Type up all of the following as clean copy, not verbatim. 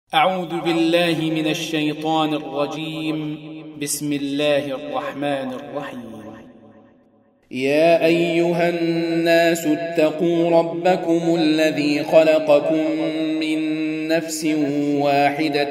أعوذ بالله من الشيطان الرجيم. بسم الله الرحمن الرحيم. يا أيها الناس اتقوا ربكم الذي خلقكم من نفس واحدة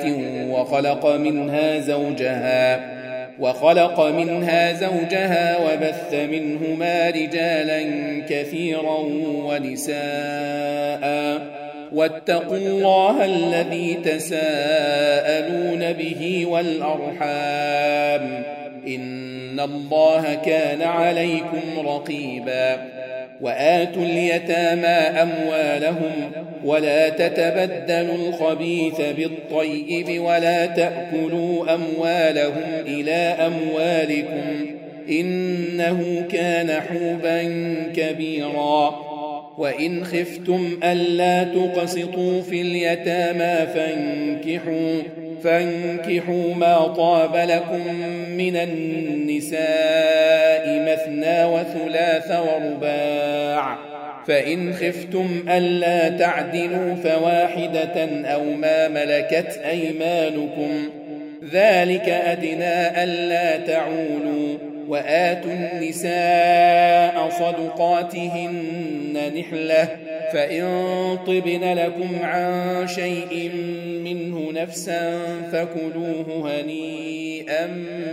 وخلق منها زوجها وبث منهما رجالا كثيرا ونساء واتقوا الله الذي تساءلون به والأرحام إن الله كان عليكم رقيبا وآتوا اليتامى أموالهم ولا تتبدلوا الخبيث بالطيب ولا تأكلوا أموالهم إلى أموالكم إنه كان حوبا كبيرا وإن خفتم ألا تقسطوا في اليتامى فانكحوا ما طاب لكم من النساء مثنى وثلاث ورباع فإن خفتم ألا تعدلوا فواحدة أو ما ملكت أيمانكم ذلك أدنى ألا تعولوا وآتوا النساء صدقاتهن نحلة فإن طبن لكم عن شيء منه نفسا فكلوه هنيئا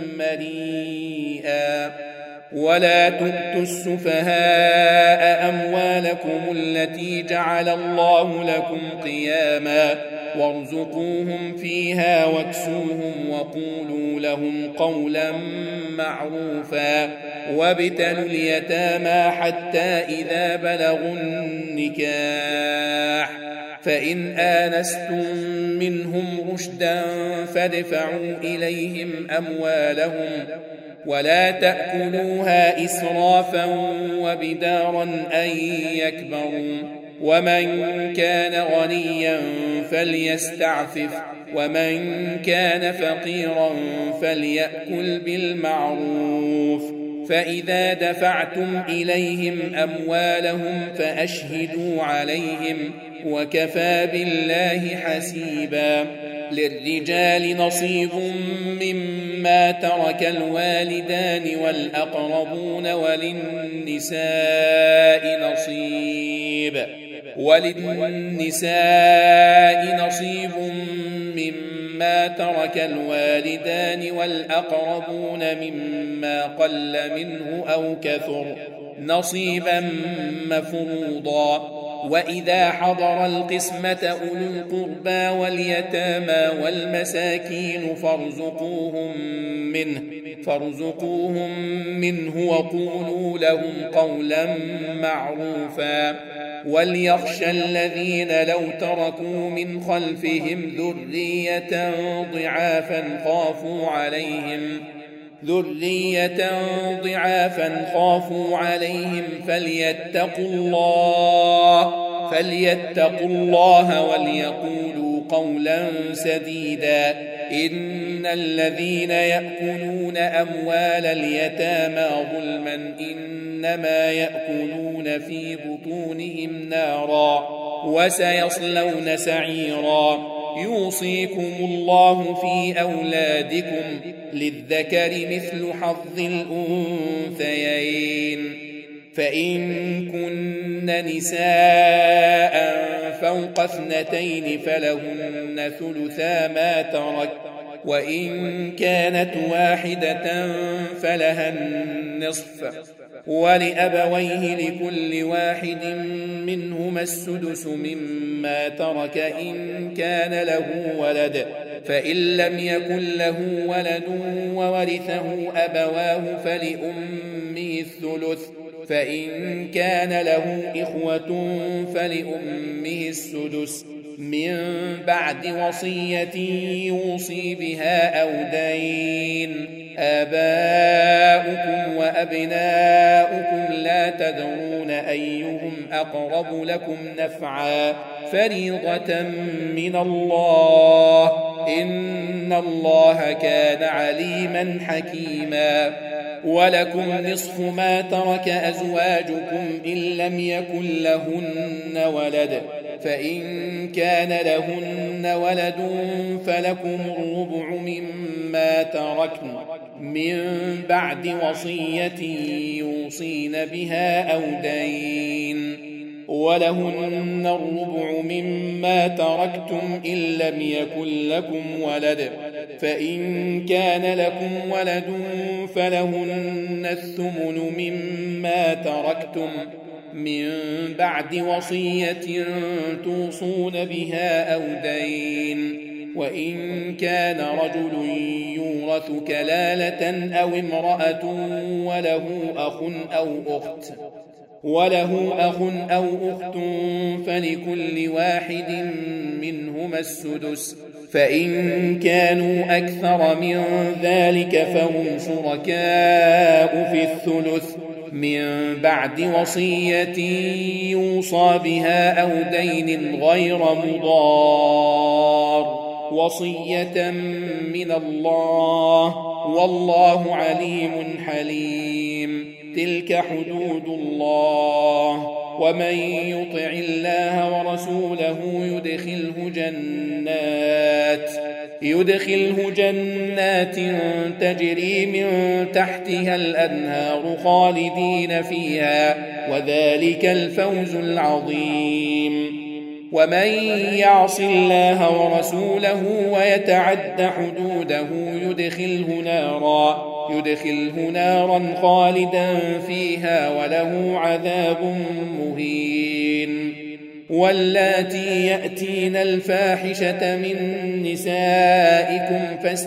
مريئا ولا تؤتوا السفهاء أموالكم التي جعل الله لكم قياما وارزقوهم فيها واكسوهم وقولوا لهم قولا معروفا وابتلوا اليتامى حتى إذا بلغوا النكاح فإن آنستم منهم رشدا فادفعوا إليهم أموالهم ولا تأكلوها إسرافا وبدارا أن يكبروا ومن كان غنيا فليستعفف ومن كان فقيرا فليأكل بالمعروف فإذا دفعتم إليهم أموالهم فأشهدوا عليهم وكفى بالله حسيبا للرجال نصيب مما ترك الوالدان والأقربون وللنساء نصيب مما ترك الوالدان والأقربون مما قل منه أو كثر نصيبا مفروضا وإذا حضر القسمة أولو القربى واليتامى والمساكين فارزقوهم منه وقولوا لهم قولا معروفا وليخشى الذين لو تركوا من خلفهم ذرية ضعافا خافوا عليهم فليتقوا الله وليقولوا قولا سديدا إن الذين يأكلون أموال اليتامى ظلما إنما يأكلون في بطونهم نارا وسيصلون سعيرا يوصيكم الله في أولادكم للذكر مثل حظ الأنثيين فإن كن نساء فوق 2 فلهن ثلثا ما ترك وإن كانت واحدة فلها النصف ولأبويه لكل واحد منهما السدس مما ترك إن كان له ولد فإن لم يكن له ولد وورثه أبواه فلأمه الثلث فإن كان له إخوة فلأمه السدس من بعد وصية يوصي بها أو دين آباؤكم وأبناؤكم لا تدرون أيهم أقرب لكم نفعا فريضة من الله إن الله كان عليما حكيما ولكم نصف ما ترك أزواجكم إن لم يكن لهن ولد فإن كان لهن ولد فلكم الربع مما تركن من بعد وصية يوصين بها أو دين، ولهن الربع مما تركتم إن لم يكن لكم ولد، فإن كان لكم ولد فلهن الثمن مما تركتم من بعد وصية توصون بها أو دين، وإن كان رجل يورث كلالة أو امرأة وله أخ أو أخت فلكل واحد منهما السدس، فإن كانوا أكثر من ذلك فهم شركاء في الثلث من بعد وصية يوصى بها أو دين غير مضار، وصية من الله، والله عليم حليم. تلك حدود الله، ومن يطع الله ورسوله يدخله جنات تجري من تحتها الأنهار خالدين فيها، وذلك الفوز العظيم. ومن يعص الله ورسوله ويتعد حدوده يدخله نارا خالدا فيها وله عذاب مهين. واللاتي يأتين الفاحشة من نسائكم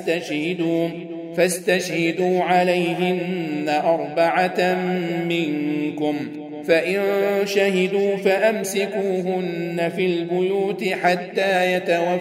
فاستشهدوا عليهن 4 منكم، فإن شهدوا فأمسكوهن في البيوت حتى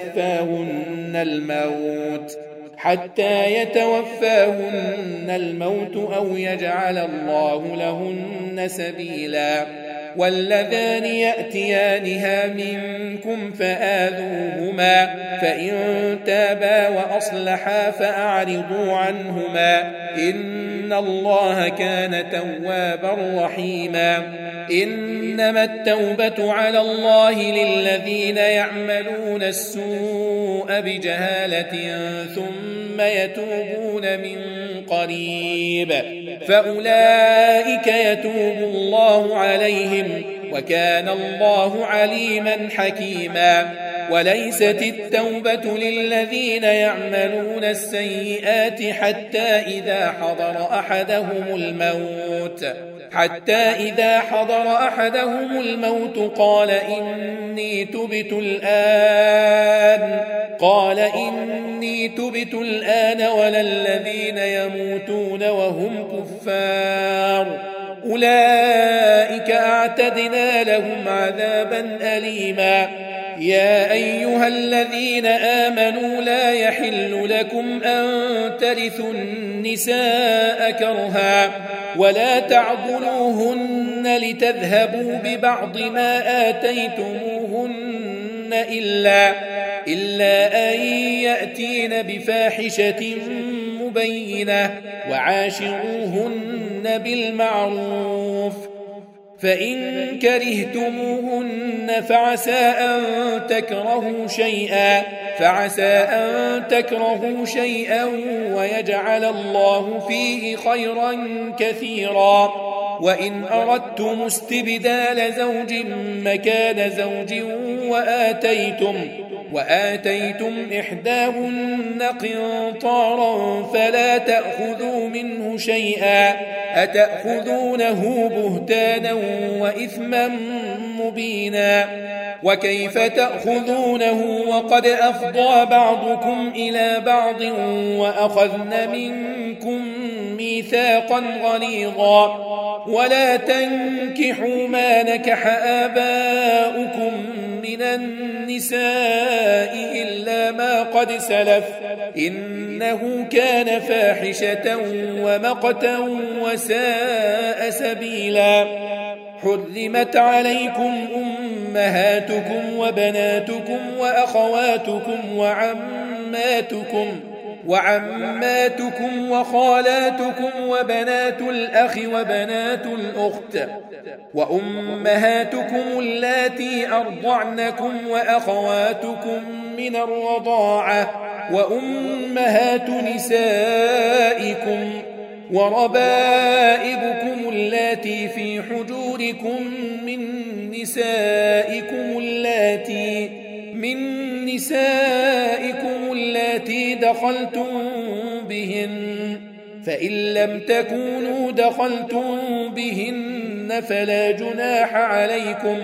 يتوفاهن الموت أو يجعل الله لهن سبيلا. واللذان يأتيانها منكم فآذوهما، فإن تابا وأصلحا فأعرضوا عنهما، إن الله كان توابا رحيما. إنما التوبة على الله للذين يعملون السوء بجهالة ثم يتوبون من قريب، فأولئك يتوب الله عليهم، وكان الله عليما حكيما. وليست التوبة للذين يعملون السيئات حتى إذا حضر أحدهم الموت قال إني تبت الآن ولا الذين يموتون وهم كفار، أولئك أعتدنا لهم عذابا أليما. يا أيها الذين آمنوا لا يحل لكم أن ترثوا النساء كرها ولا تعضلوهن لتذهبوا ببعض ما آتيتموهن إلا أن يأتين بفاحشة مبينة، وعاشروهن بالمعروف، فإن كرهتموهن فعسى أن تكرهوا شيئا ويجعل الله فيه خيرا كثيرا. وإن أردتم استبدال زوج مكان زوج وآتيتم إحداهن قنطارا فلا تأخذوا منه شيئا، أتأخذونه بهتانا وإثما مبينا. وكيف تأخذونه وقد أفضى بعضكم إلى بعض وأخذن منكم ميثاقا غليظا. ولا تنكحوا ما نكح آباؤكم من النساء إلا ما قد سلف، إنه كان فاحشة ومقتا وساء سبيلا. حرمت عليكم أمهاتكم وبناتكم وأخواتكم وعماتكم وخالاتكم وبنات الأخ وبنات الأخت وأمهاتكم اللاتي أرضعنكم وأخواتكم من الرضاعة وأمهات نسائكم وربائبكم اللاتي في حجوركم من نسائكم اللاتي دخلتم بهن فإن لم تكونوا دخلتم بهن فلا جناح عليكم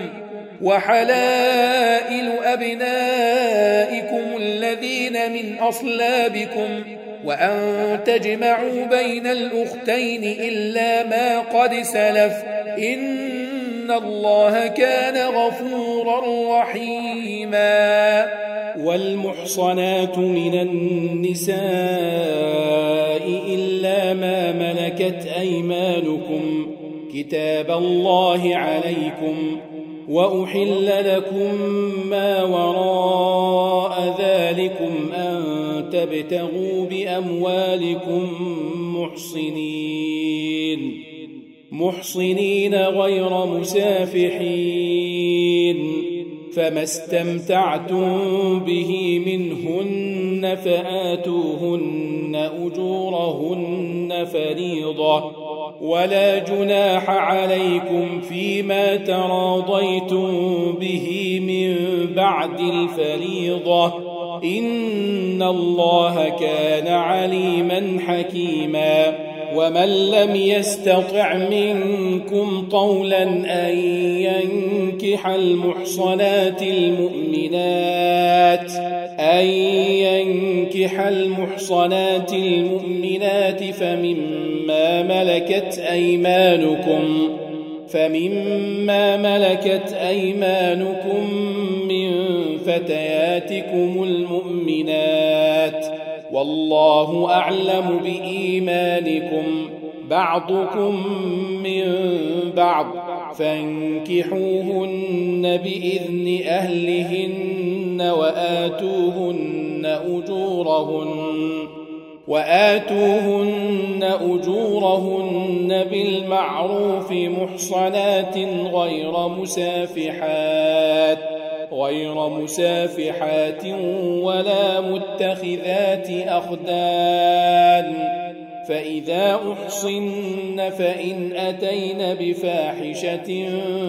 وحلائل أبنائكم الذين من أصلابكم وأن تجمعوا بين الأختين إلا ما قد سلف إن الله كان غفورا رحيما. والمحصنات من النساء إلا ما ملكت أيمانكم كتاب الله عليكم وأحل لكم ما وراء ذلكم أن تبتغوا بأموالكم محصنين غير مسافحين فما استمتعتم به منهن فآتوهن أجورهن فريضة ولا جناح عليكم فيما تراضيتم به من بعد الفريضة إن الله كان عليما حكيما. ومن لم يستطع منكم طولا أن ينكح المحصنات فمما ملكت أيمانكم من فتياتكم المؤمنات والله أعلم بإيمانكم بعضكم من بعض فانكحوهن بإذن أهلهن وآتوهن أجورهن بالمعروف محصنات غير مسافحات ولا متخذات أخدان فإذا أحصن فإن أتين بفاحشة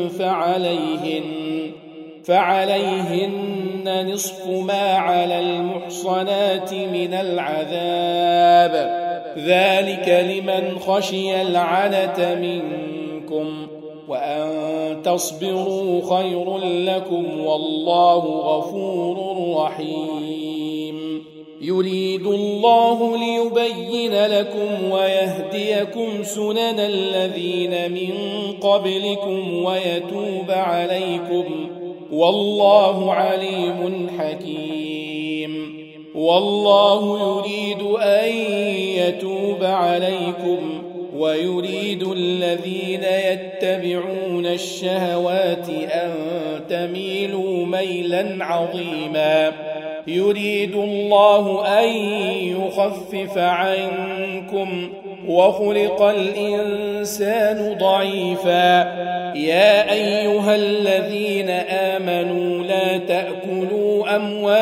فعليهن نصف ما على المحصنات من العذاب ذلك لمن خشي العنة منكم وأن تصبروا خير لكم والله غفور رحيم. يريد الله ليبين لكم ويهديكم سنن الذين من قبلكم ويتوب عليكم والله عليم حكيم. والله يريد أن يتوب عليكم ويريد الذين يتبعون الشهوات أن تميلوا ميلا عظيما. يريد الله أن يخفف عنكم وخلق الإنسان ضعيفا. يا أيها الذين آمنوا لا تأكلوا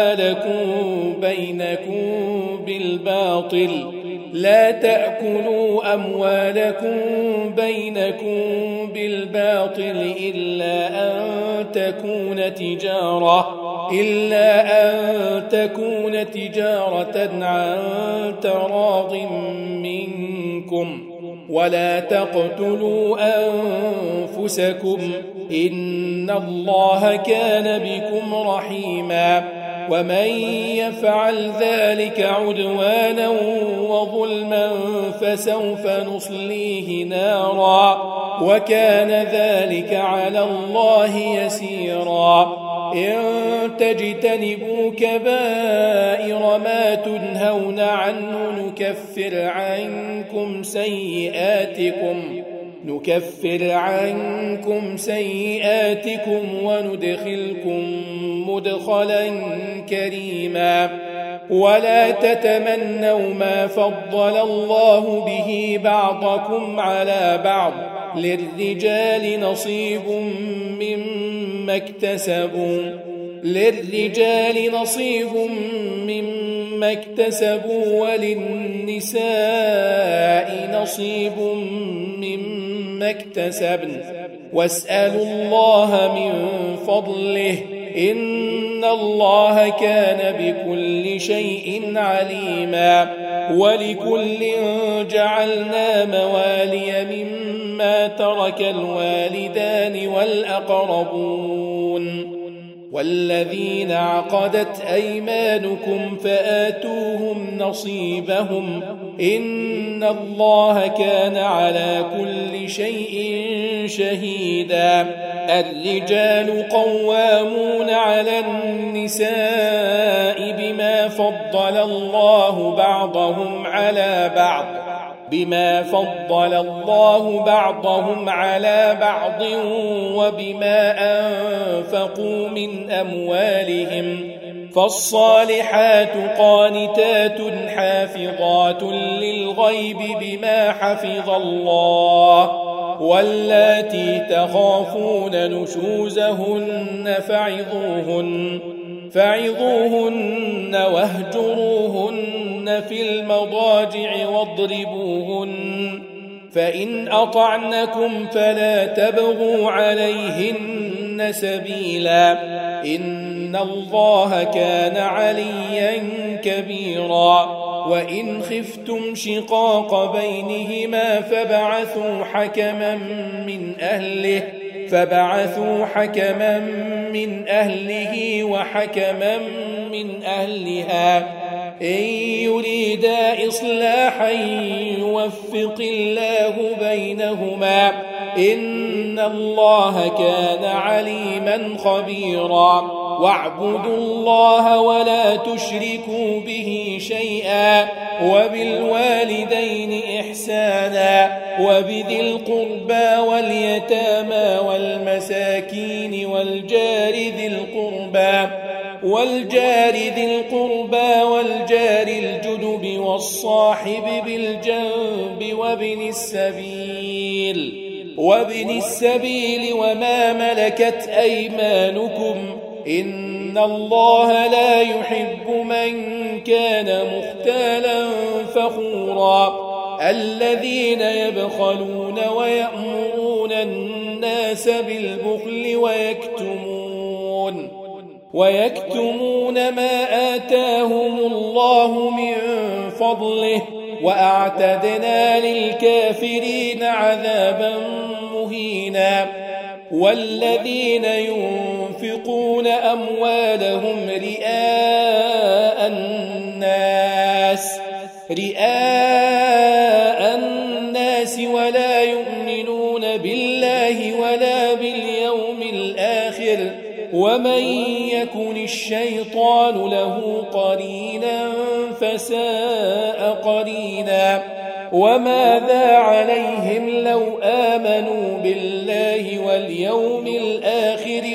أموالكم بينكم بالباطل إلا أن تكون تجارة عن تراض منكم ولا تقتلوا أنفسكم إن الله كان بكم رحيما. ومن يفعل ذلك عدوانا وظلما فسوف نصليه نارا وكان ذلك على الله يسيرا. إن تجتنبوا كبائر ما تنهون عنه نكفر عنكم سيئاتكم وندخلكم مدخلا كريما. ولا تتمنوا ما فضل الله به بعضكم على بعض للرجال نصيب مما اكتسبوا وللنساء نصيب مما اكتسبن واسألوا الله من فضله إن الله كان بكل شيء عليما ولكل جعلنا موالي مما ترك الوالدان والأقربون والذين عقدت أيمانكم فآتوهم نصيبهم إن الله كان على كل شيء شهيدا الرجال قوامون على النساء بما فضل الله بعضهم على بعض وبما أنفقوا من أموالهم فالصالحات قانتات حافظات للغيب بما حفظ الله واللاتي تخافون نشوزهن فعظوهن واهجروهن في المضاجع واضربوهن فإن أطعنكم فلا تبغوا عليهن سبيلا إن الله كان عليا كبيرا وإن خفتم شقاق بينهما فبعثوا حكما من أهله وحكما من أهلها إن يريدا إصلاحا يوفق الله بينهما إن الله كان عليما خبيرا واعبدوا الله ولا تشركوا به شيئا وبالوالدين إحسانا وبذي القربى واليتامى والمساكين والجار ذي القربى والجار الجدب والصاحب بالجنب وابن السبيل وما ملكت أيمانكم إن الله لا يحب من كان مختالا فخورا الذين يبخلون ويأمرون الناس بالبخل ويكتمون ما آتاهم الله من فضله وأعتدنا للكافرين عذابا مهينا والذين ينفقون أموالهم رئاء الناس ولا يؤمنون بالله ولا باليوم الآخر ومن يكن الشيطان له قرينا فساء قرينا وماذا عليهم لو آمنوا بالله واليوم الآخر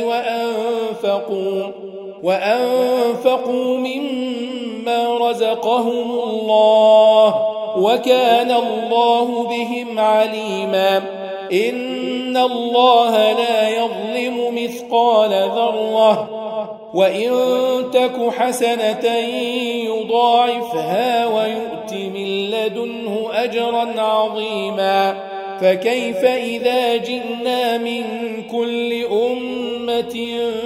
وأنفقوا مما رزقهم الله وكان الله بهم عليما إن الله لا يظلم مثقال ذرة وإن تك حسنة يضاعفها ويؤت من لدنه أجرا عظيما فكيف إذا جئنا من كل أمة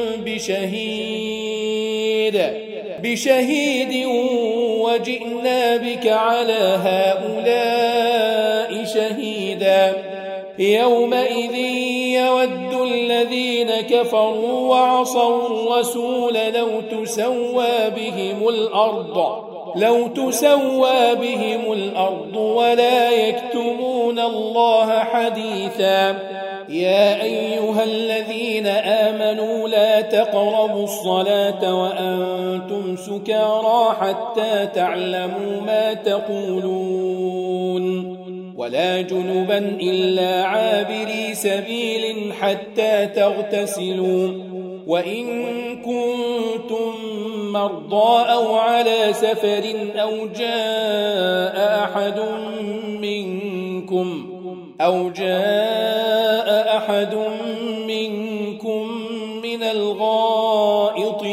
بشهيد وجئنا بك على هؤلاء شهيدا يومئذ يود الذين كفروا وعصوا الرسول لو تسوى بهم الأرض ولا يكتمون الله حديثا يا أيها الذين آمنوا لا تقربوا الصلاة وأنتم سكارى حتى تعلموا ما تقولون ولا جنبا إلا عابري سبيل حتى تغتسلوا وإن كنتم مرضى أو على سفر أو جاء أحد منكم من الغائط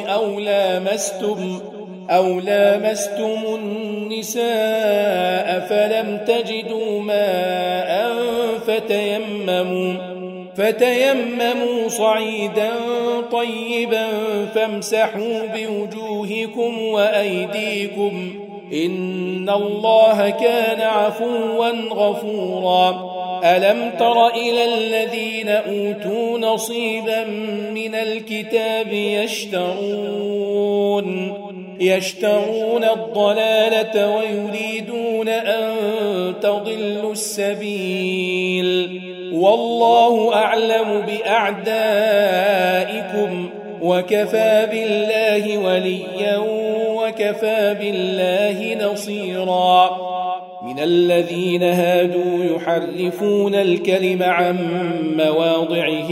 أو لامستم النساء فلم تجدوا ماء فتيمموا صعيدا طيبا فامسحوا بوجوهكم وأيديكم إن الله كان عفوا غفورا ألم تر إلى الذين أوتوا نصيبا من الكتاب يشترون الضلالة ويريدون أن تضلوا السبيل والله أعلم بأعدائكم وكفى بالله وليا وكفى بالله نصيرا من الذين هادوا يحرفون الكلم عن مواضعه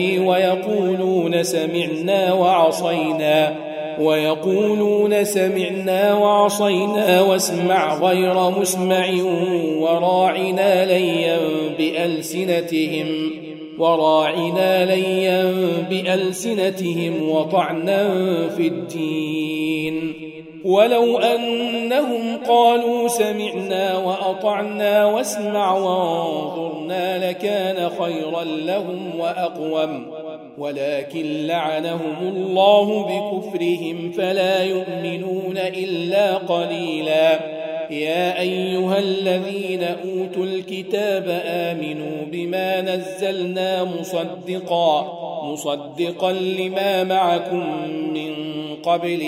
ويقولون سمعنا وعصينا واسمع غير مسمع وراعنا ليا بألسنتهم وطعنا في الدين ولو أنهم قالوا سمعنا وأطعنا واسمع وانظرنا لكان خيرا لهم وأقوم ولكن لعنهم الله بكفرهم فلا يؤمنون إلا قليلا يا أيها الذين أوتوا الكتاب آمنوا بما نزلنا مصدقا لما معكم من قبل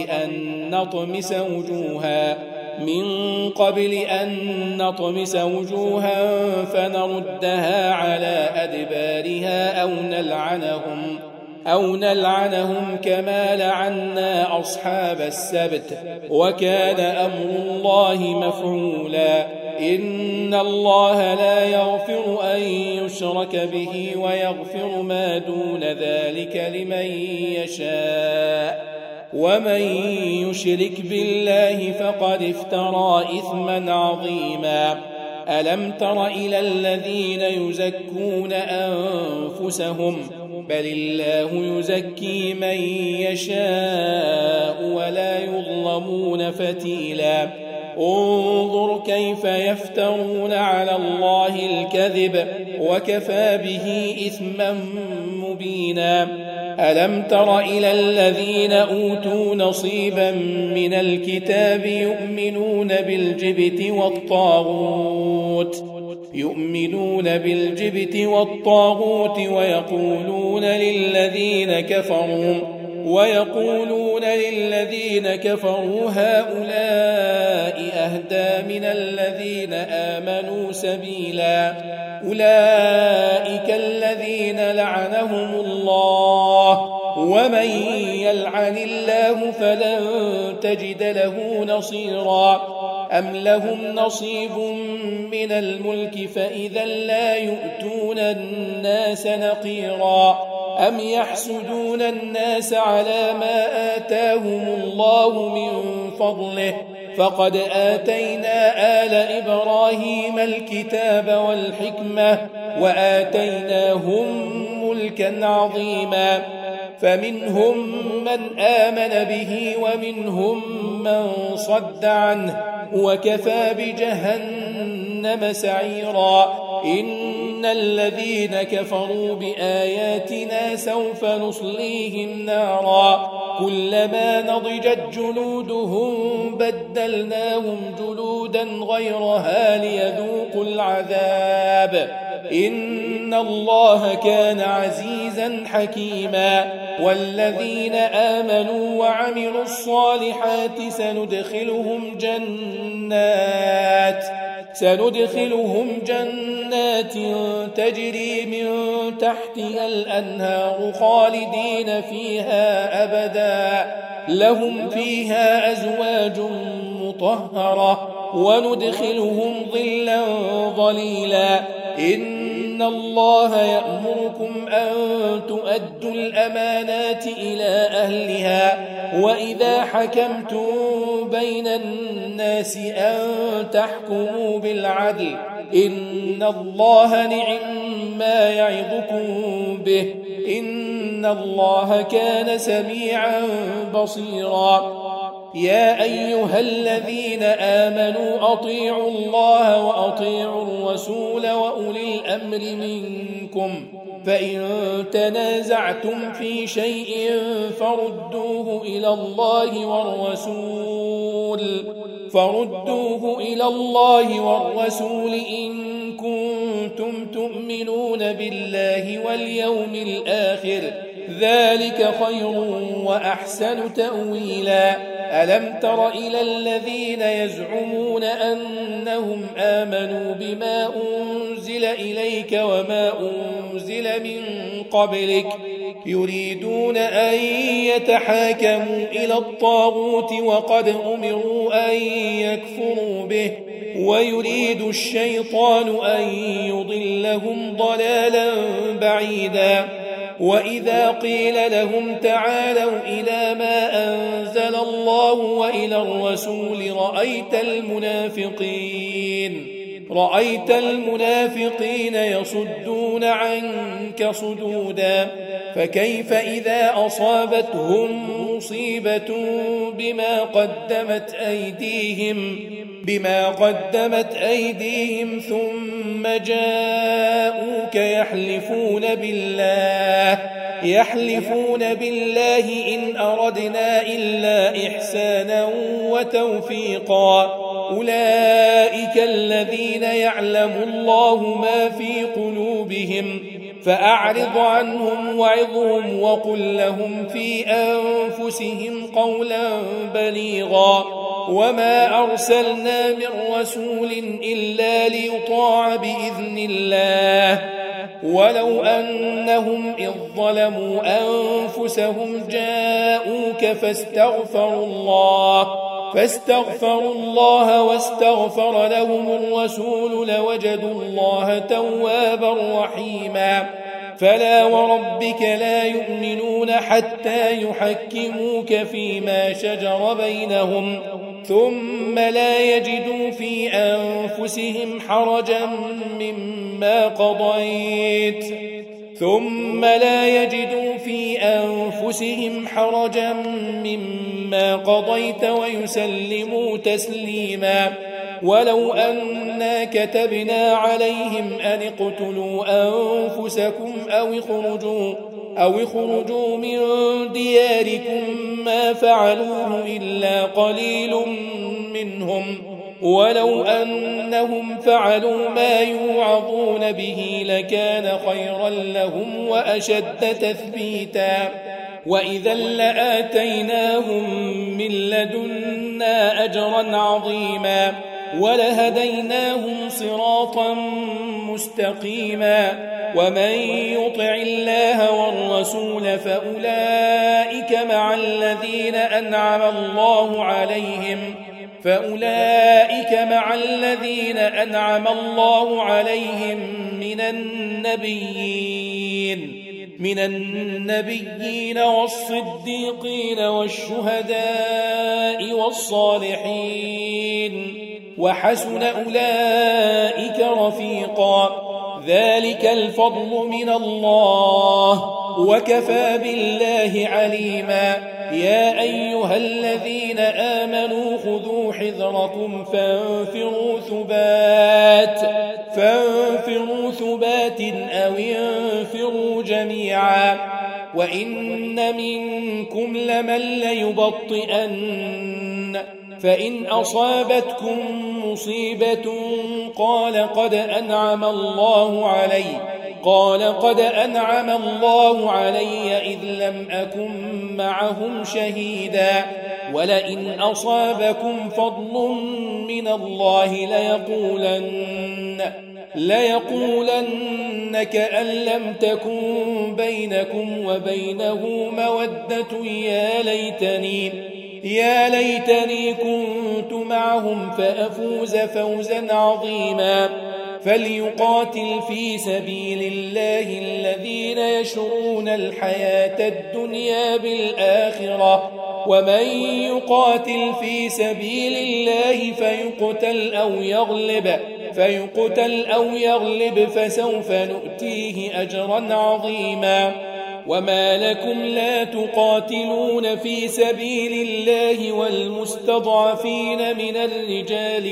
أن نطمس وجوها فنردها على أدبارها أو نلعنهم كما لعنا أصحاب السبت وكان أمر الله مفعولا إن الله لا يغفر أن يشرك به ويغفر ما دون ذلك لمن يشاء ومن يشرك بالله فقد افترى إثما عظيما ألم تر إلى الذين يزكون أنفسهم بل الله يزكي من يشاء ولا يظلمون فتيلا انظر كيف يفترون على الله الكذب وكفى به إثما مبينا ألم تر إلى الذين أوتوا نصيبا من الكتاب يؤمنون بالجبت والطاغوت ويقولون للذين كفروا هؤلاء أهدى من الذين آمنوا سبيلا أولئك الذين لعنهم الله ومن يلعن الله فلن تجد له نصيرا أم لهم نصيب من الملك فإذا لا يؤتون الناس نقيرا أم يحسدون الناس على ما آتاهم الله من فضله فقد آتينا آل إبراهيم الكتاب والحكمة وآتيناهم ملكا عظيما فمنهم من آمن به ومنهم من صد عنه وكفى بجهنم سعيرا إن الذين كفروا بآياتنا سوف نصليهم نارا كلما نضجت جلودهم بدلناهم جلودا غيرها ليذوقوا العذاب إن الله كان عزيزا حكيما والذين آمنوا وعملوا الصالحات سندخلهم جنات تجري من تحتها الأنهار خالدين فيها أبدا لهم فيها أزواج مطهرة وندخلهم ظلا ظليلا إن إن الله يأمركم أن تؤدوا الأمانات إلى أهلها وإذا حكمتم بين الناس أن تحكموا بالعدل إن الله نعما يعظكم به إن الله كان سميعا بصيرا يا أيها الذين آمنوا أطيعوا الله وأطيعوا الرسول وأولي الأمر منكم فإن تنازعتم في شيء فردوه إلى الله والرسول إن كنتم تؤمنون بالله واليوم الآخر ذلك خير وأحسن تأويلا ألم تر إلى الذين يزعمون أنهم آمنوا بما أنزل إليك وما أنزل من قبلك يريدون أن يتحاكموا إلى الطاغوت وقد أمروا أن يكفروا به ويريد الشيطان أن يضلهم ضلالا بعيدا وإذا قيل لهم تعالوا إلى ما أنزل الله وإلى الرسول رأيت المنافقين يصدون عنك صدودا فكيف إذا أصابتهم مصيبة بما قدمت أيديهم ثم جاءوك يحلفون بالله إن أردنا إلا إحسانا وتوفيقا أولئك الذين يعلم الله ما في قلوبهم فأعرض عنهم وعظهم وقل لهم في أنفسهم قولا بليغا وما أرسلنا من رسول إلا ليطاع بإذن الله ولو أنهم إذ ظلموا أنفسهم جاءوك فاستغفروا الله واستغفر لهم الرسول لوجدوا الله توابا رحيما فلا وربك لا يؤمنون حتى يحكموك فيما شجر بينهم ثم لا يجدوا في أنفسهم حرجا مما قضيت ويسلموا تسليما ولو أنا كتبنا عليهم أن اقتلوا أنفسكم أو اخرجوا من دياركم ما فعلوه إلا قليل منهم ولو أنهم فعلوا ما يوعظون به لكان خيرا لهم وأشد تثبيتا وإذا لآتيناهم من لدنا أجرا عظيما ولهديناهم صراطا مستقيما ومن يطع الله والرسول فأولئك مع الذين أنعم الله عليهم من النبيين والصديقين والشهداء والصالحين وحسن أولئك رفيقا ذلك الفضل من الله وكفى بالله عليما يا أيها الذين آمنوا خذوا حذركم فانفروا ثبات أو انفروا جميعا وإن منكم لمن ليبطئن فإن أصابتكم مصيبة قال قد أنعم الله علي إذ لم أكن معهم شهيدا ولئن أصابكم فضل من الله ليقولن كأن لم تكن بينكم وبينه مودة يا ليتني كنت معهم فأفوز فوزا عظيما فليقاتل في سبيل الله الذين يشرون الحياة الدنيا بالآخرة ومن يقاتل في سبيل الله فيقتل أو يغلب فسوف نؤتيه أجرا عظيما وما لكم لا تقاتلون في سبيل الله والمستضعفين من الرجال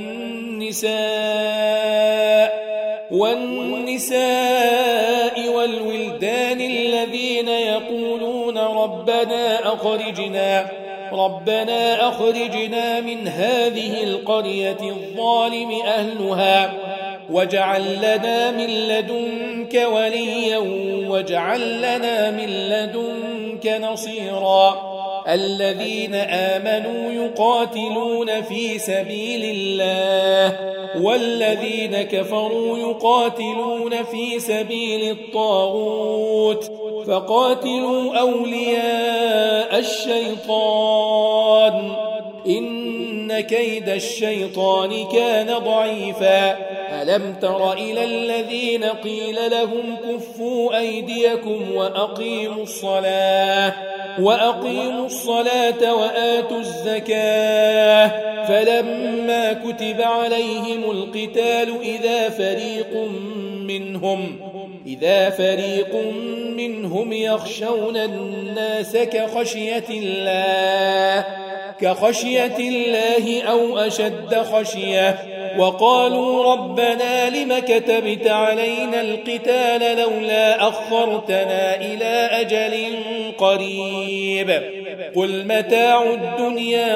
والنساء والولدان الذين يقولون ربنا أخرجنا من هذه القرية الظالم أهلها واجعل لنا من لدنك وليا واجعل لنا من لدنك نصيرا الذين آمنوا يقاتلون في سبيل الله والذين كفروا يقاتلون في سبيل الطاغوت فقاتلوا أولياء الشيطان إن كيد الشيطان كان ضعيفا ألم تر إلى الذين قيل لهم كفوا أيديكم وأقيموا الصلاة وآتوا الزكاة فلما كتب عليهم القتال إذا فريق منهم يخشون الناس كخشية الله أو أشد خشية وقالوا ربنا لم كتبت علينا القتال لولا أخرتنا إلى أجل قريب قل متاع الدنيا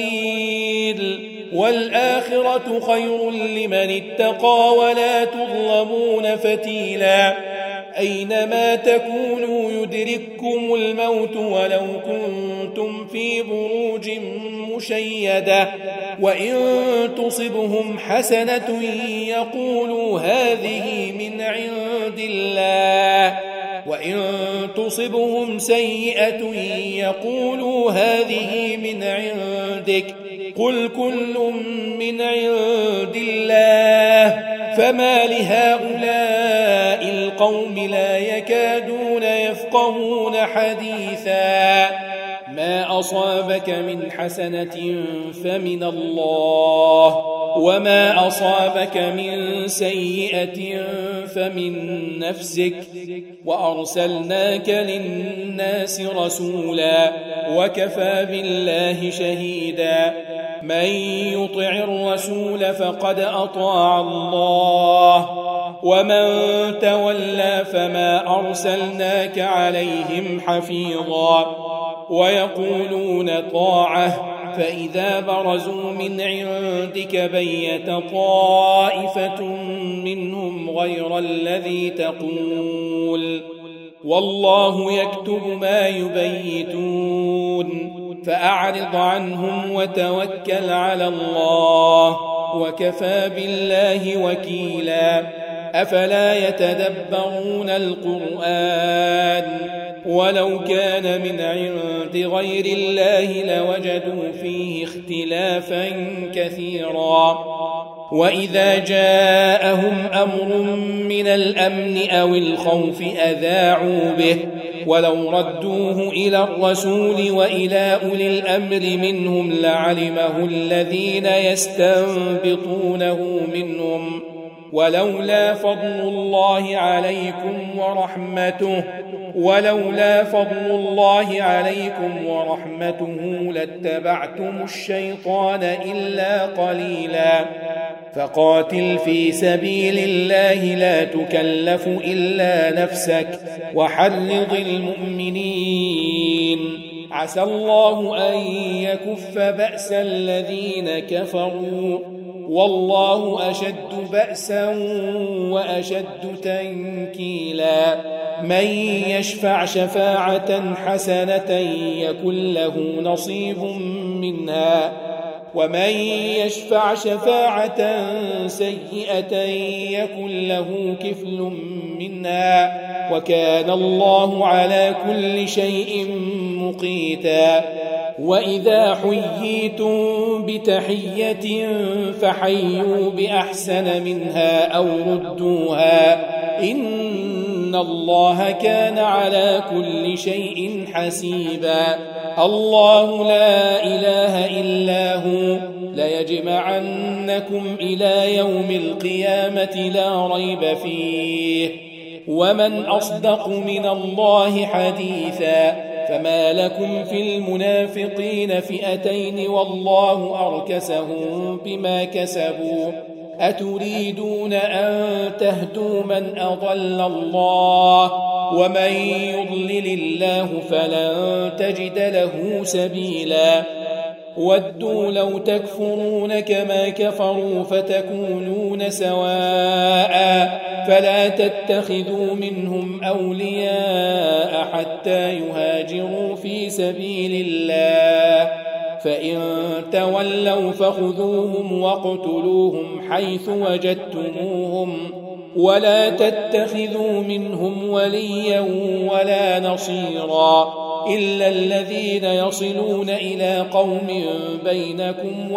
قليل والآخرة خير لمن اتقى ولا تظلمون فتيلا أينما تكونوا يدرككم الموت ولو كنتم في بروج مشيدة وإن تصبهم حسنة يقولوا هذه من عند الله وإن تصبهم سيئة يقولوا هذه من عندك قل كل من عند الله فما لهؤلاء القوم لا يكادون يفقهون حديثا ما أصابك من حسنة فمن الله وما أصابك من سيئة فمن نفسك وأرسلناك للناس رسولا وكفى بالله شهيدا من يطع الرسول فقد أطاع الله ومن تولى فما أرسلناك عليهم حفيظا ويقولون طاعة فإذا برزوا من عندك بيت طائفة منهم غير الذي تقول والله يكتب ما يبيتون فأعرض عنهم وتوكل على الله وكفى بالله وكيلا أفلا يتدبرون القرآن ولو كان من عند غير الله لوجدوا فيه اختلافا كثيرا وإذا جاءهم أمر من الأمن أو الخوف أذاعوا به ولو ردوه إلى الرسول وإلى أولي الأمر منهم لعلمه الذين يستنبطونه منهم ولولا فضل الله عليكم ورحمته لاتبعتم الشيطان إلا قليلا فقاتل في سبيل الله لا تكلف إلا نفسك وحرض المؤمنين عسى الله أن يكف بأس الذين كفروا والله أشد بأسا وأشد تنكيلا من يشفع شفاعة حسنة يكن له نصيب منها ومن يشفع شفاعة سيئة يكن له كفل منها وكان الله على كل شيء مقيتا وإذا حييتم بتحية فحيوا بأحسن منها أو ردوها إن الله كان على كل شيء حسيبا. الله لا إله إلا هو ليجمعنكم إلى يوم القيامة لا ريب فيه ومن أصدق من الله حديثا. فما لكم في المنافقين فئتين والله أركسهم بما كسبوا أتريدون أن تهدوا من أضل الله ومن يضلل الله فلن تجد له سبيلا. ودوا لو تكفرون كما كفروا فتكونون سواء فلا تتخذوا منهم أولياء حتى يهاجروا في سبيل الله فإن تولوا فخذوهم واقتلوهم حيث وجدتموهم ولا تتخذوا منهم وليا ولا نصيرا إلا الذين يصلون إلى قوم بينكم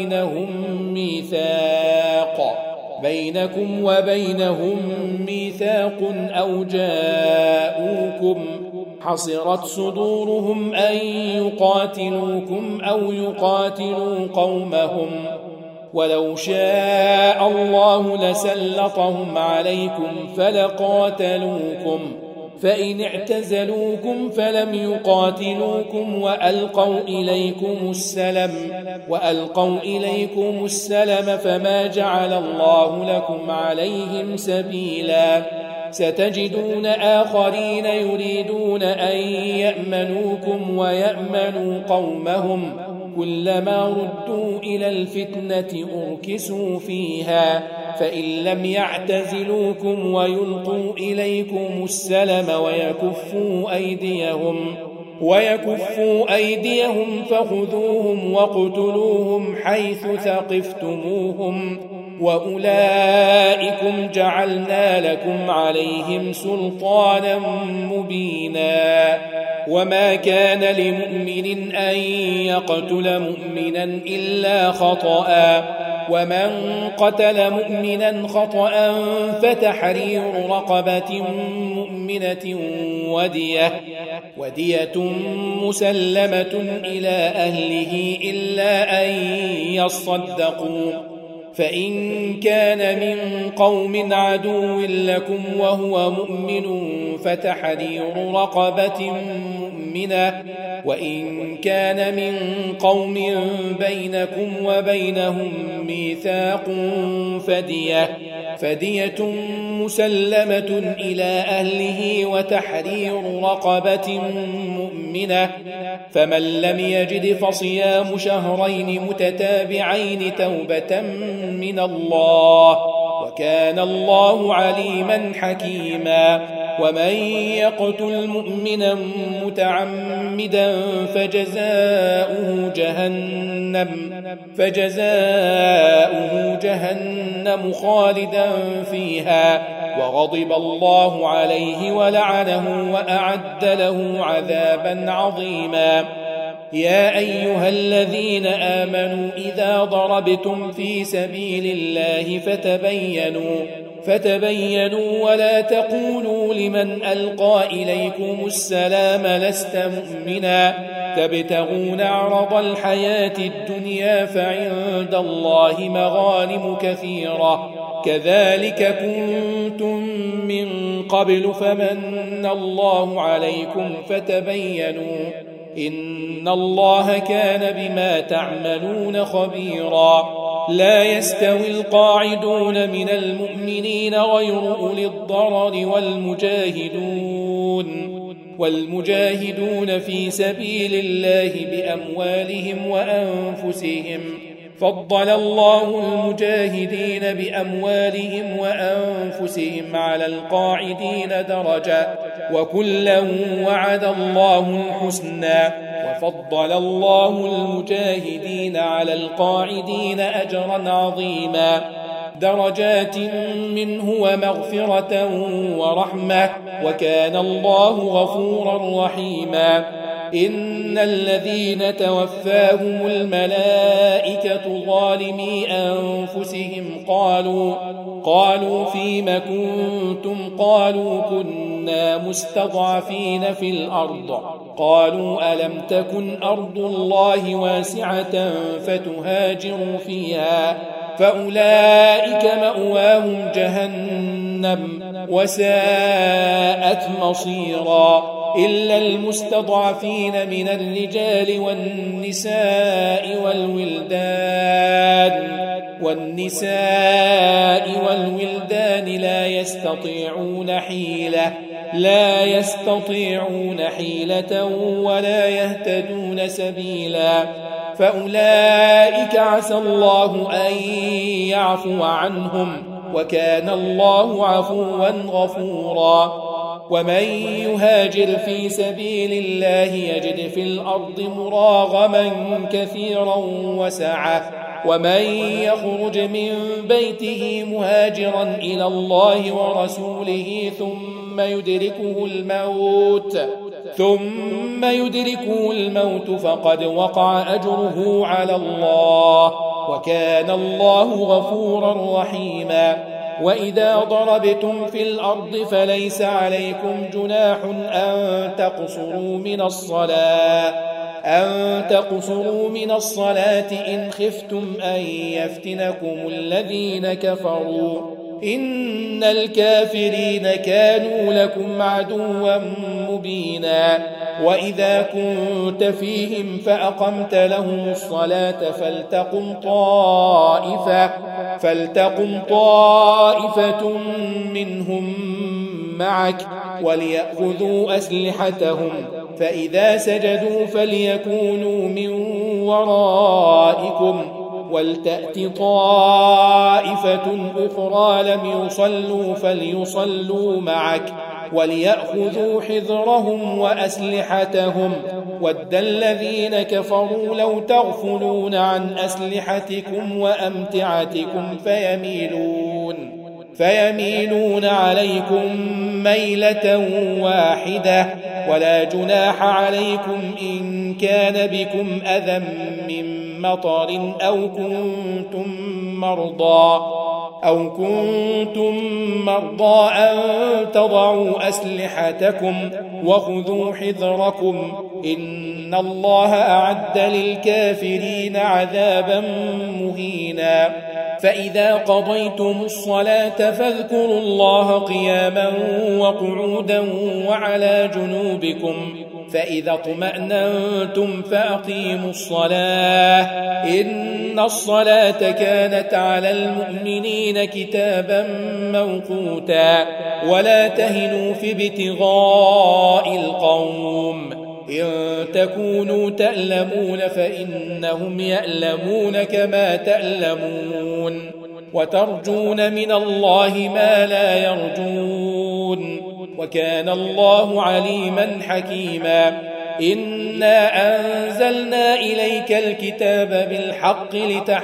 وبينهم ميثاق أو جاءوكم حصرت صدورهم أن يقاتلوكم أو يقاتلوا قومهم ولو شاء الله لسلطهم عليكم فلقاتلوكم فإن اعتزلوكم فلم يقاتلوكم وألقوا إليكم السلم فما جعل الله لكم عليهم سبيلا. ستجدون آخرين يريدون أن يأمنوكم ويأمنوا قومهم كلما ردوا إلى الفتنة أركسوا فيها فإن لم يعتزلوكم ويلقوا إليكم السلم ويكفوا أيديهم فخذوهم واقتلوهم حيث ثقفتموهم وأولئكم جعلنا لكم عليهم سلطانا مبينا. وما كان لمؤمن أن يقتل مؤمنا إلا خطأ ومن قتل مؤمنا خطأ فتحرير رقبة مؤمنة ودية مسلمة إلى أهله إلا أن يصدقوا فإن كان من قوم عدو لكم وهو مؤمن فتحرير رقبة مؤمنة وإن كان من قوم بينكم وبينهم ميثاق فدية مسلمة إلى أهله وتحرير رقبة مؤمنة فمن لم يجد فصيام شهرين متتابعين توبة من الله وكان الله عليما حكيما. ومن يقتل مؤمنا متعمدا فجزاؤه جهنم خالدا فيها وغضب الله عليه ولعنه وأعد له عذابا عظيما. يا أيها الذين آمنوا إذا ضربتم في سبيل الله فتبينوا ولا تقولوا لمن ألقى إليكم السلام لست مؤمنا تبتغون عرض الحياة الدنيا فعند الله مغانم كثيرة كذلك كنتم من قبل فمن الله عليكم فتبينوا إن الله كان بما تعملون خبيرا. لا يستوي القاعدون من المؤمنين غير أولي الضرر والمجاهدون في سبيل الله بأموالهم وأنفسهم فضل الله المجاهدين بأموالهم وأنفسهم على القاعدين درجة وكلا وعد الله الحسنى وفضل الله المجاهدين على القاعدين أجرا عظيما درجات منه ومغفرة ورحمة وكان الله غفورا رحيما. إن الذين توفاهم الملائكة ظالمي أنفسهم قالوا فيم كنتم؟ قالوا كنا مستضعفين في الأرض. قالوا ألم تكن أرض الله واسعة فتهاجروا فيها؟ فأولئك مأواهم جهنم وساءت مصيرا إلا المستضعفين من الرجال والنساء لا يستطيعون حيلة ولا يهتدون سبيلا. فأولئك عسى الله أن يعفو عنهم وكان الله عفوا غفورا. ومن يهاجر في سبيل الله يجد في الأرض مراغما كثيرا وسعة ومن يخرج من بيته مهاجرا إلى الله ورسوله ثم يدركه الموت فقد وقع أجره على الله وكان الله غفورا رحيما. وإذا ضربتم في الأرض فليس عليكم جناح أن تقصروا من الصلاة إن خفتم أن يفتنكم الذين كفروا إن الكافرين كانوا لكم عدوا مبينا. وإذا كنت فيهم فأقمت لهم الصلاة فلتقم طائفة منهم معك وليأخذوا أسلحتهم فإذا سجدوا فليكونوا من ورائكم ولتأت طائفة أخرى لم يصلوا فليصلوا معك وليأخذوا حذرهم وأسلحتهم ود الذين كفروا لو تغفلون عن أسلحتكم وأمتعتكم فيميلون عليكم ميلة واحدة ولا جناح عليكم إن كان بكم أذى من مطر أو كنتم مرضى أن تضعوا أسلحتكم وخذوا حذركم إن الله أعد للكافرين عذابا مهينا. فإذا قضيتم الصلاة فاذكروا الله قياما وقعودا وعلى جنوبكم فإذا اطمأننتم فأقيموا الصلاة إن الصلاة كانت على المؤمنين كتابا موقوتا. ولا تهنوا في ابتغاء القوم إن تكونوا تألمون فإنهم يألمون كما تألمون وترجون من الله ما لا يرجون وكان الله عليما حكيما. إنا أنزلنا إليك الكتاب بالحق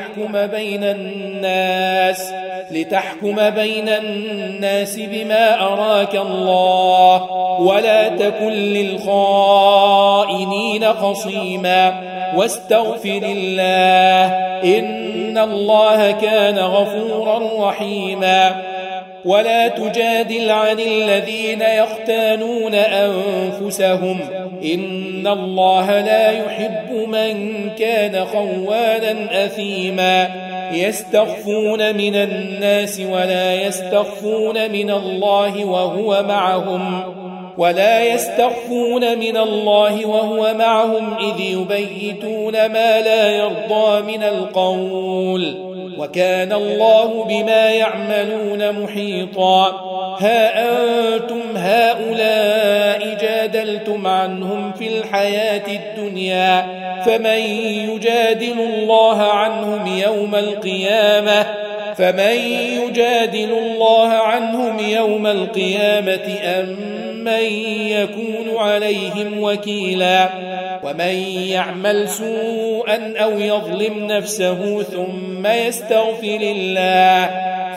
لتحكم بين الناس بما أراك الله ولا تكن للخائنين خصيما واستغفر الله إن الله كان غفورا رحيما. ولا تجادل عن الذين يختانون أنفسهم إن الله لا يحب من كان خوانا أثيما. يستخفون من الناس ولا يستخفون من الله وهو معهم إذ يبيتون ما لا يرضى من القول وكان الله بما يعملون محيطا. ها أنتم هؤلاء جادلتم عنهم في الحياة الدنيا فمن يجادل الله عنهم يوم القيامة أم من يكون عليهم وكيلا. ومن يعمل سوءا أو يظلم نفسه ثم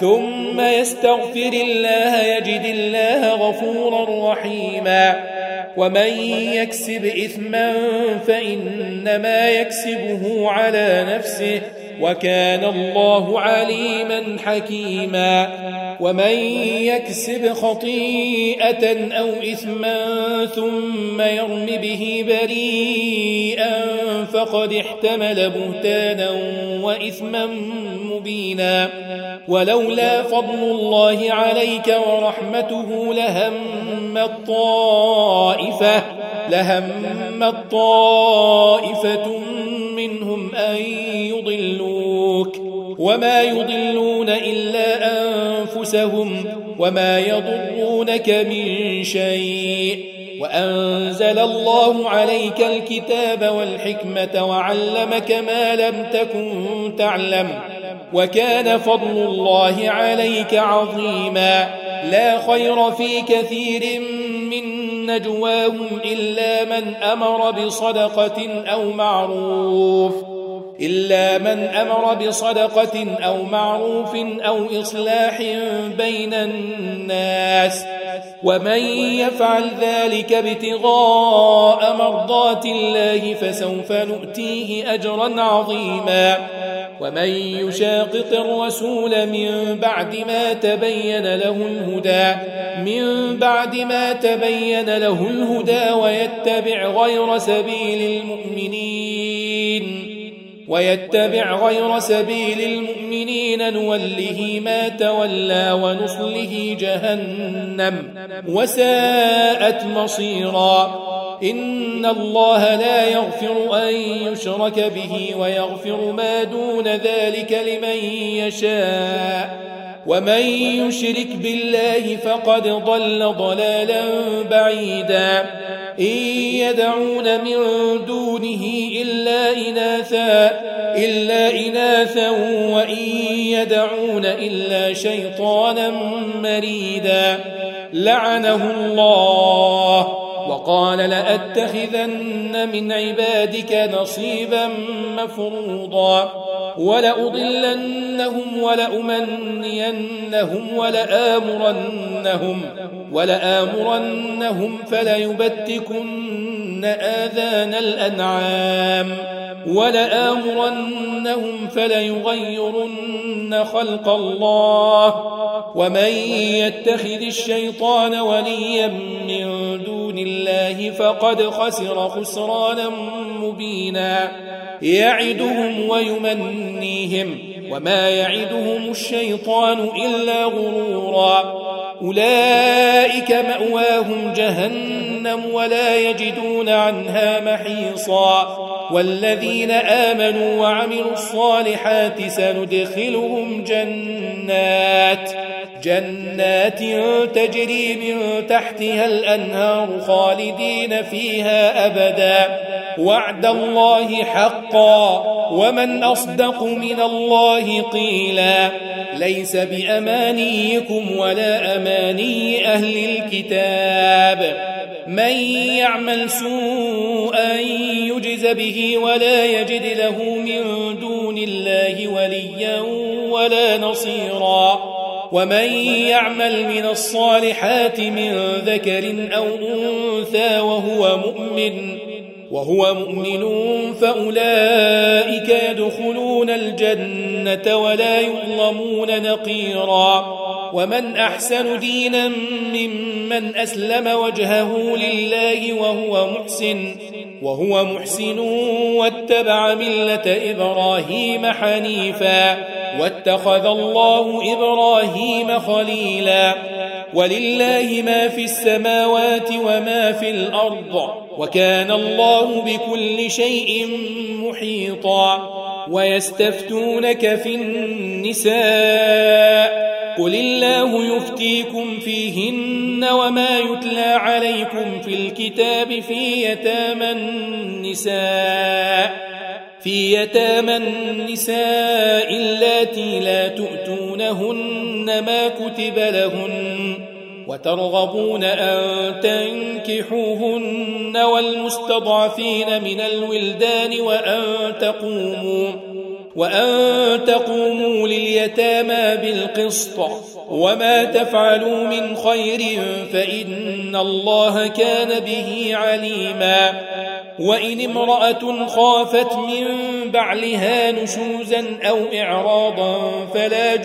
يستغفر الله يجد الله غفورا رحيما. ومن يكسب إثما فإنما يكسبه على نفسه وكان الله عليما حكيما ومن يكسب خطيئة أو إثما ثم يرم به بريئا فقد احتمل بهتانا وإثما مبينا ولولا فضل الله عليك ورحمته لهم طائفة منهم أن يضلوك وما يضلون إلا أنفسهم وما يضرونك من شيء وأنزل الله عليك الكتاب والحكمة وعلمك ما لم تكن تعلم وكان فضل الله عليك عظيما لا خير في كثير من نجواهم إلا من أمر بصدقة أو معروف أو إصلاح بين الناس ومن يفعل ذلك ابتغاء مرضات الله فسوف نؤتيه أجرا عظيما ومن يشاقق الرسول من بعد ما تبين له الهدى ويتبع غير سبيل المؤمنين نوله ما تولى ونصله جهنم وساءت مصيرا إن الله لا يغفر أن يشرك به ويغفر ما دون ذلك لمن يشاء ومن يشرك بالله فقد ضل ضلالا بعيدا إن يدعون من دونه إلا إناثا وإن يدعون إلا شيطانا مريدا لعنه الله وقال لأتخذن من عبادك نصيبا مفروضا ولأضلنهم ولأمنينهم ولآمرنهم فليبتكن آذان الأنعام فليغيرن خلق الله ومن يتخذ الشيطان وليا من دون الله فقد خسر خسرانا مبينا يعدهم ويمنيهم وما يعدهم الشيطان إلا غرورا أولئك مأواهم جهنم ولا يجدون عنها محيصا والذين آمنوا وعملوا الصالحات سندخلهم جنات تجري من تحتها الأنهار خالدين فيها أبدا وعد الله حقا ومن أصدق من الله قيلا ليس بأمانيكم ولا أماني أهل الكتاب من يعمل سوءا يجز به ولا يجد له من دون الله وليا ولا نصيرا ومن يعمل من الصالحات من ذكر أو أنثى وهو مؤمن فأولئك يدخلون الجنة ولا يظلمون نقيرا ومن أحسن دينا ممن أسلم وجهه لله وهو محسن واتبع ملة إبراهيم حنيفا واتخذ الله إبراهيم خليلا ولله ما في السماوات وما في الأرض وكان الله بكل شيء محيطا ويستفتونك في النساء قل الله يفتيكم فيهن وما يتلى عليكم في الكتاب في يتامى النساء اللاتي لا تؤتونهن ما كتب لهن وترغبون أن تنكحوهن والمستضعفين من الولدان وأن تقوموا لليتامى بالقسط وما تفعلوا من خير فإن الله كان به عليما وإن امرأة خافت من بعلها نشوزا أو إعراضا فلا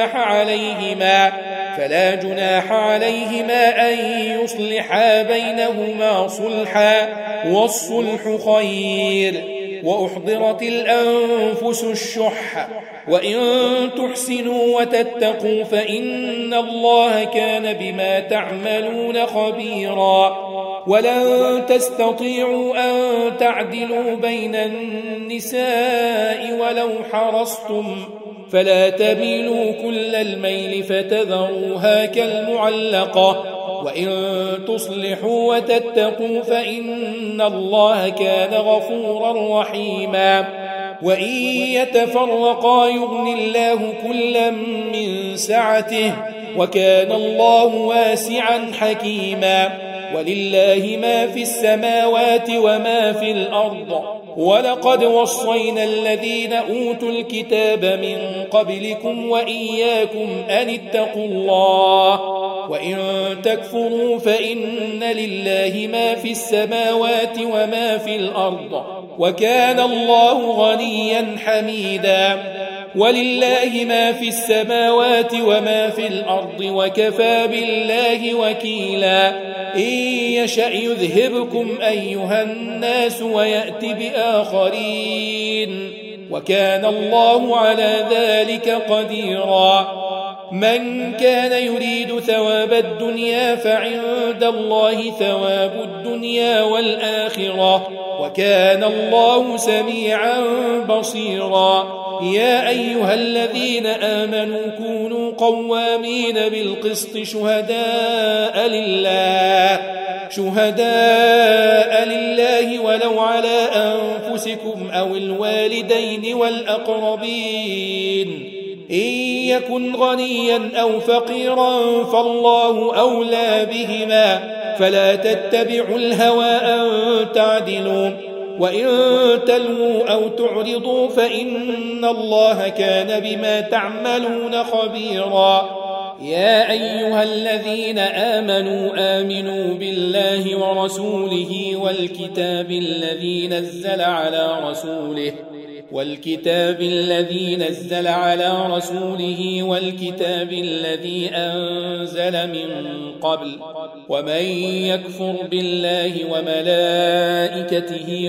جناح عليهما أن يصلحا بينهما صلحا والصلح خير وأحضرت الأنفس الشح وإن تحسنوا وتتقوا فإن الله كان بما تعملون خبيرا ولن تستطيعوا أن تعدلوا بين النساء ولو حرصتم فلا تميلوا كل الميل فتذروها كالمعلقة وإن تصلحوا وتتقوا فإن الله كان غفورا رحيما وإن يتفرقا يغن الله كلا من سعته وكان الله واسعا حكيما ولله ما في السماوات وما في الأرض ولقد وصينا الذين أوتوا الكتاب من قبلكم وإياكم أن اتقوا الله وإن تكفروا فإن لله ما في السماوات وما في الأرض وكان الله غنيا حميدا ولله ما في السماوات وما في الأرض وكفى بالله وكيلا إن يشأ يذهبكم أيها الناس ويأت بآخرين وكان الله على ذلك قديرا من كان يريد ثواب الدنيا فعند الله ثواب الدنيا والآخرة وكان الله سميعا بصيرا يا أيها الذين آمنوا كونوا قوامين بالقسط شهداء لله ولو على أنفسكم أو الوالدين والأقربين إن يكن غنيا أو فقيرا فالله أولى بهما فلا تتبعوا الهوى أن تعدلوا وإن تلووا أو تعرضوا فإن الله كان بما تعملون خبيرا يا أيها الذين آمنوا بالله ورسوله والكتاب الذي نزل على رسوله والكتاب الذي أنزل من قبل ومن يكفر بالله وملائكته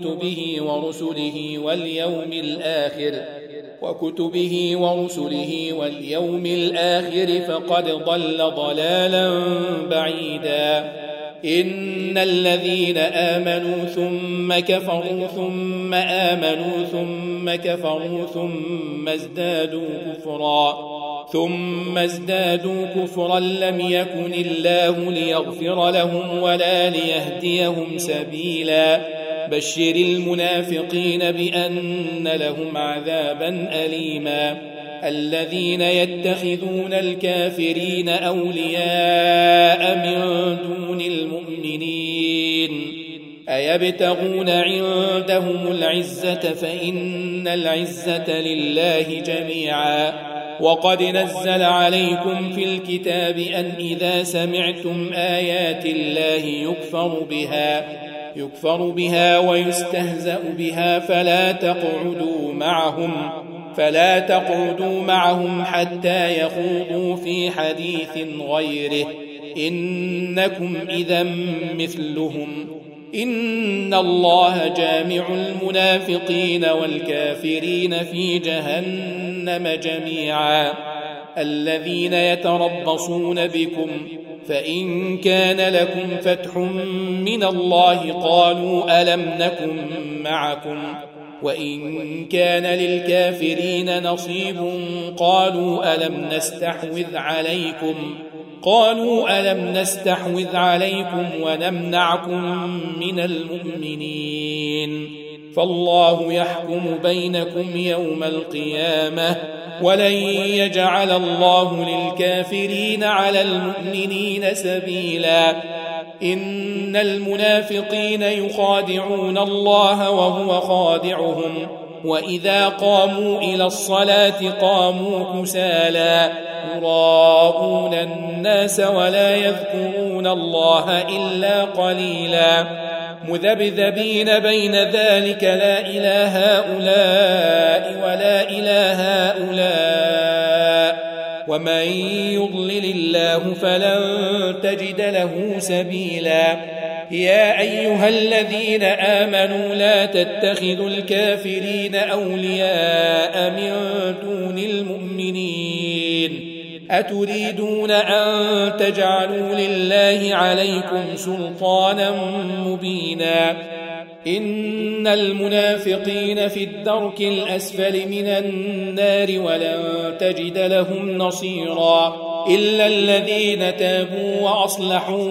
وكتبه واليوم الآخر فقد ضل ضلالا بعيدا إن الذين آمنوا ثم كفروا ثم آمنوا ثم كفروا ثم ازدادوا كفرا لم يكن الله ليغفر لهم ولا ليهديهم سبيلا بشر المنافقين بأن لهم عذابا أليما الذين يتخذون الكافرين أولياء من دون المؤمنين أيبتغون عندهم العزة فإن العزة لله جميعا وقد نزل عليكم في الكتاب أن إذا سمعتم آيات الله يكفر بها ويستهزأ بها فلا تقعدوا معهم حتى يخوضوا في حديث غيره إنكم إذا مثلهم إن الله جامع المنافقين والكافرين في جهنم جميعا الذين يتربصون بكم فإن كان لكم فتح من الله قالوا ألم نكن معكم وإن كان للكافرين نصيب قالوا ألم نستحوذ عليكم ونمنعكم من المؤمنين فالله يحكم بينكم يوم القيامة ولن يجعل الله للكافرين على المؤمنين سبيلا إن المنافقين يخادعون الله وهو خادعهم وإذا قاموا إلى الصلاة قاموا كسالى يراءون الناس ولا يذكرون الله إلا قليلا مذبذبين بين ذلك لا إله هؤلاء ولا إله هؤلاء ومن يضلل الله فلن تجد له سبيلا يا أيها الذين آمنوا لا تتخذوا الكافرين أولياء من دون المؤمنين أتريدون أن تجعلوا لله عليكم سلطانا مبينا إن المنافقين في الدرك الأسفل من النار ولن تجد لهم نصيرا إلا الذين تابوا وأصلحوا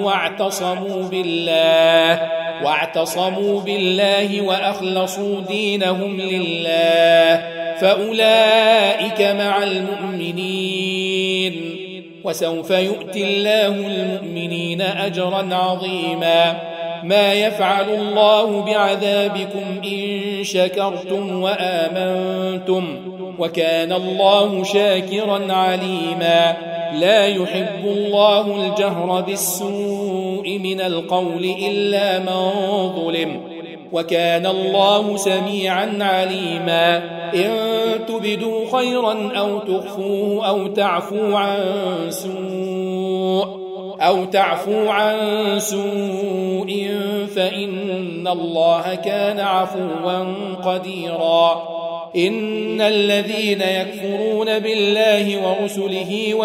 واعتصموا بالله وأخلصوا دينهم لله فأولئك مع المؤمنين وسوف يؤتي الله المؤمنين أجرا عظيما ما يفعل الله بعذابكم إن شكرتم وآمنتم وكان الله شاكرا عليما لا يحب الله الجهر بالسوء من القول إلا من ظلم وكان الله سميعا عليما إن تبدوا خيرا أو تخفوه أو تعفو عن سوء فإن الله كان عفوا قديرا إن الذين يكفرون بالله ورسله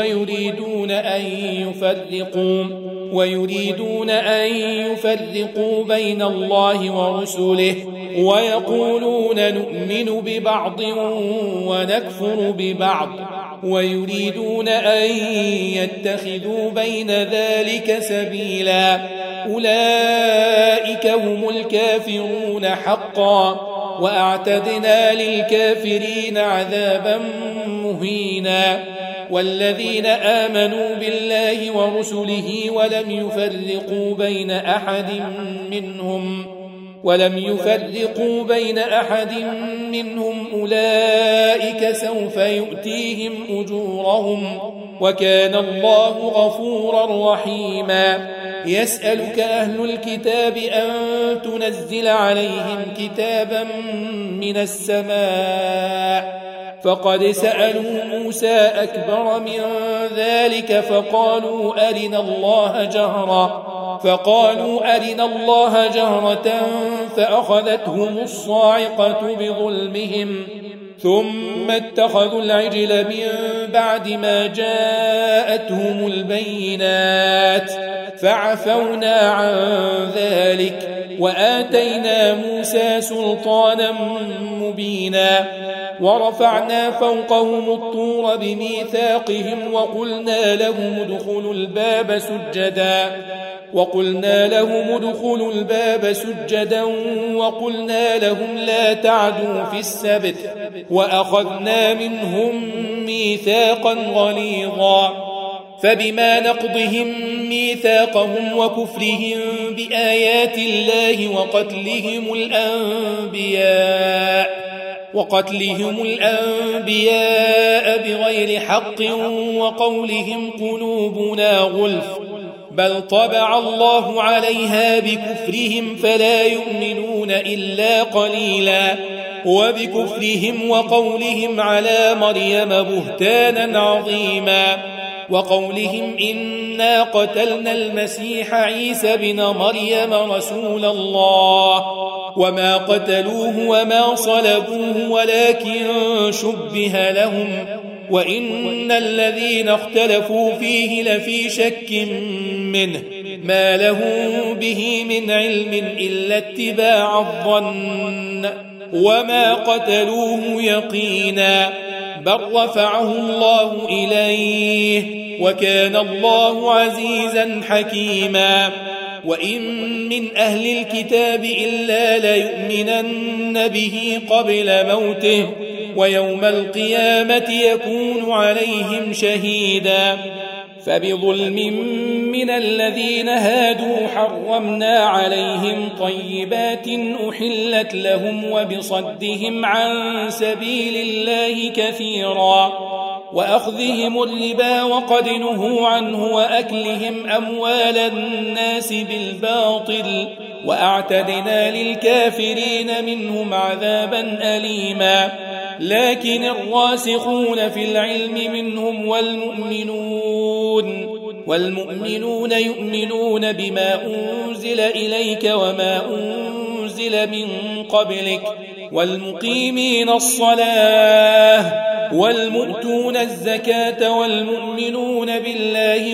ويريدون أن يفرقوا بين الله ورسله ويقولون نؤمن ببعض ونكفر ببعض ويريدون أن يتخذوا بين ذلك سبيلا أولئك هم الكافرون حقا وأعتدنا للكافرين عذابا مهينا والذين آمنوا بالله ورسله ولم يفرقوا بين أحد منهم أولئك سوف يؤتيهم أجورهم وكان الله غفورا رحيما يسألك أهل الكتاب أن تنزل عليهم كتابا من السماء فقد سألوا موسى أكبر من ذلك فقالوا أرنا الله جهرة فأخذتهم الصاعقة بظلمهم ثم اتخذوا العجل من بعد ما جاءتهم البينات فعفونا عن ذلك وآتينا موسى سلطانا مبينا ورفعنا فوقهم الطور بميثاقهم وقلنا لهم ادخلوا الباب سجدا وقلنا لهم لا تعدوا في السبت وأخذنا منهم ميثاقا غليظا فبما نقضهم ميثاقهم وكفرهم بآيات الله وقتلهم الأنبياء بغير حق وقولهم قلوبنا غلف بل طبع الله عليها بكفرهم فلا يؤمنون إلا قليلا وبكفرهم وقولهم على مريم بهتانا عظيما وقولهم إنا قتلنا المسيح عيسى بن مريم رسول الله وما قتلوه وما صلبوه ولكن شبه لهم وإن الذين اختلفوا فيه لفي شك منه ما له به من علم إلا اتباع الظن وما قتلوه يقينا بل رفعه الله إليه وكان الله عزيزا حكيما وإن من أهل الكتاب إلا ليؤمنن به قبل موته ويوم القيامة يكون عليهم شهيدا فبظلم من الذين هادوا حرمنا عليهم طيبات أحلت لهم وبصدهم عن سبيل الله كثيرا وأخذهم الربا وقد نهوا عنه وأكلهم أموال الناس بالباطل وأعتدنا للكافرين منهم عذابا أليما لكن الراسخون في العلم منهم والمؤمنون يؤمنون بما أنزل إليك وما أنزل من قبلك والمقيمين الصلاة والمؤتون الزكاة والمؤمنون بالله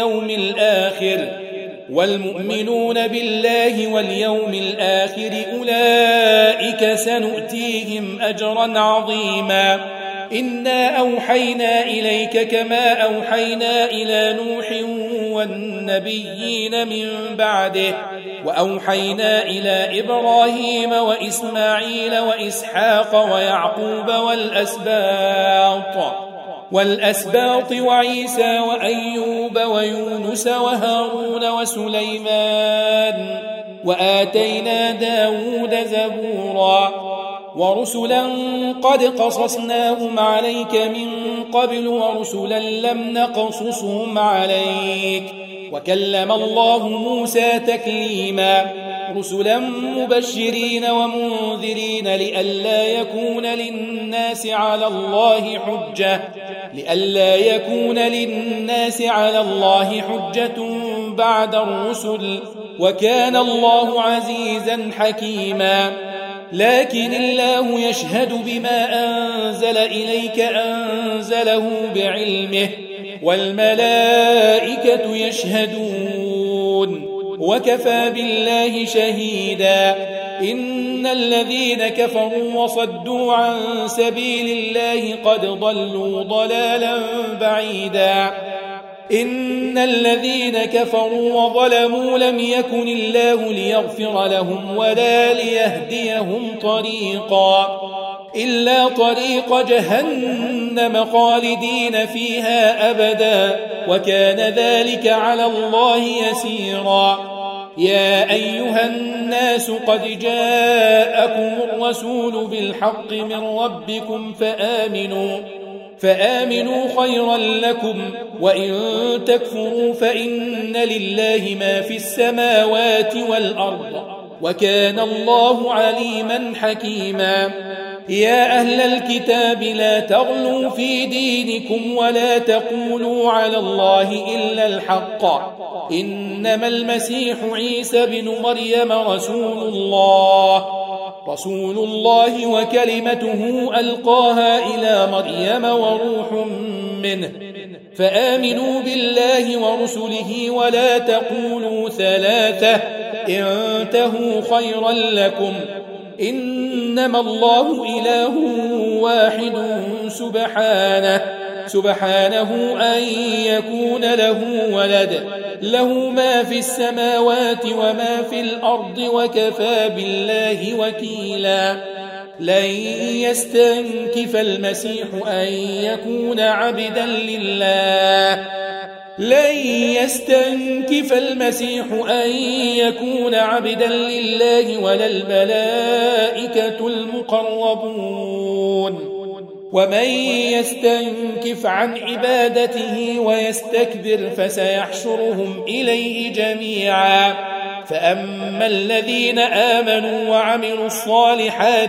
واليوم الآخر أولئك سنؤتيهم أجرا عظيما إنا أوحينا إليك كما أوحينا إلى نوح والنبيين من بعده وأوحينا إلى إبراهيم وإسماعيل وإسحاق ويعقوب والأسباط وعيسى وأيوب ويونس وهارون وسليمان وآتينا داود زبورا ورسلا قد قصصناهم عليك من قبل ورسلا لم نقصصهم عليك وكلم الله موسى تكليما رسلا مبشرين ومنذرين لئلا يكون للناس على الله حجة بعد الرسل وكان الله عزيزا حكيما لكن الله يشهد بما أنزل إليك أنزله بعلمه والملائكة يشهدون وكفى بالله شهيدا إن الذين كفروا وصدوا عن سبيل الله قد ضلوا ضلالا بعيدا إن الذين كفروا وظلموا لم يكن الله ليغفر لهم ولا ليهديهم طريقا إلا طريق جهنم خالدين فيها أبدا وكان ذلك على الله يسيرا يا أيها الناس قد جاءكم الرسول بالحق من ربكم فآمنوا خيرا لكم وإن تكفروا فإن لله ما في السماوات والأرض وكان الله عليما حكيما يا أهل الكتاب لا تغلوا في دينكم ولا تقولوا على الله إلا الحق إنما المسيح عيسى بن مريم رسول الله وكلمته ألقاها إلى مريم وروح منه فآمنوا بالله ورسله ولا تقولوا ثلاثة انتهوا خيرا لكم إنما الله إله واحد سبحانه أن يكون له ولد له ما في السماوات وما في الأرض وكفى بالله وكيلا لن يستنكف المسيح أن يكون عبدا لله ولا الملائكة المقربون ومن يستنكف عن عبادته ويستكبر فسيحشرهم إليه جميعا فأما الذين آمنوا وعملوا الصالحات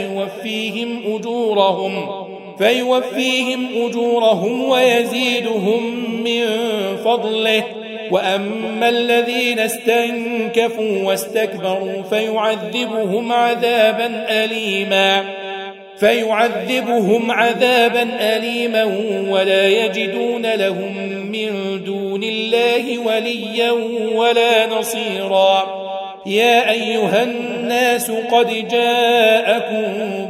فيوفيهم أجورهم ويزيدهم من فضله وأما الذين استنكفوا واستكبروا فيعذبهم عذابا أليما ولا يجدون لهم من دون الله وليا ولا نصيرا يا أيها الناس قد جاءكم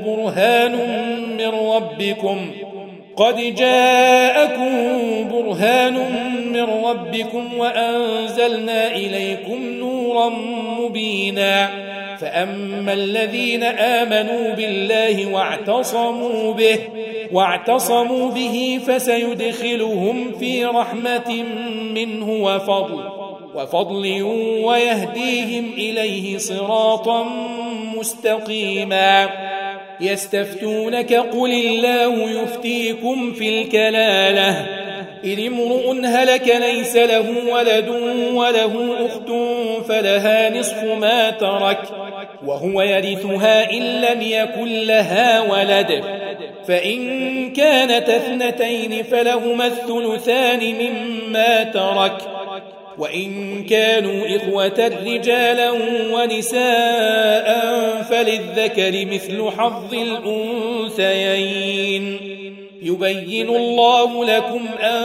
برهان من ربكم وأنزلنا إليكم نورا مبينا فأما الذين آمنوا بالله واعتصموا به واعتصموا به فسيدخلهم في رحمة منه وفضل ويهديهم إليه صراطا مستقيما. يستفتونك قل الله يفتيكم في الكلالة إن امرؤ هلك ليس له ولد وله أخت فلها نصف ما ترك وهو يرثها إن لم يكن لها ولد، فإن كانت اثنتين فلهما الثلثان مما ترك، وإن كانوا إخوة رجالا ونساء فللذكر مثل حظ الأنثيين. يبين الله لكم أن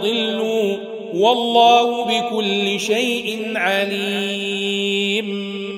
تضلوا والله بكل شيء عليم.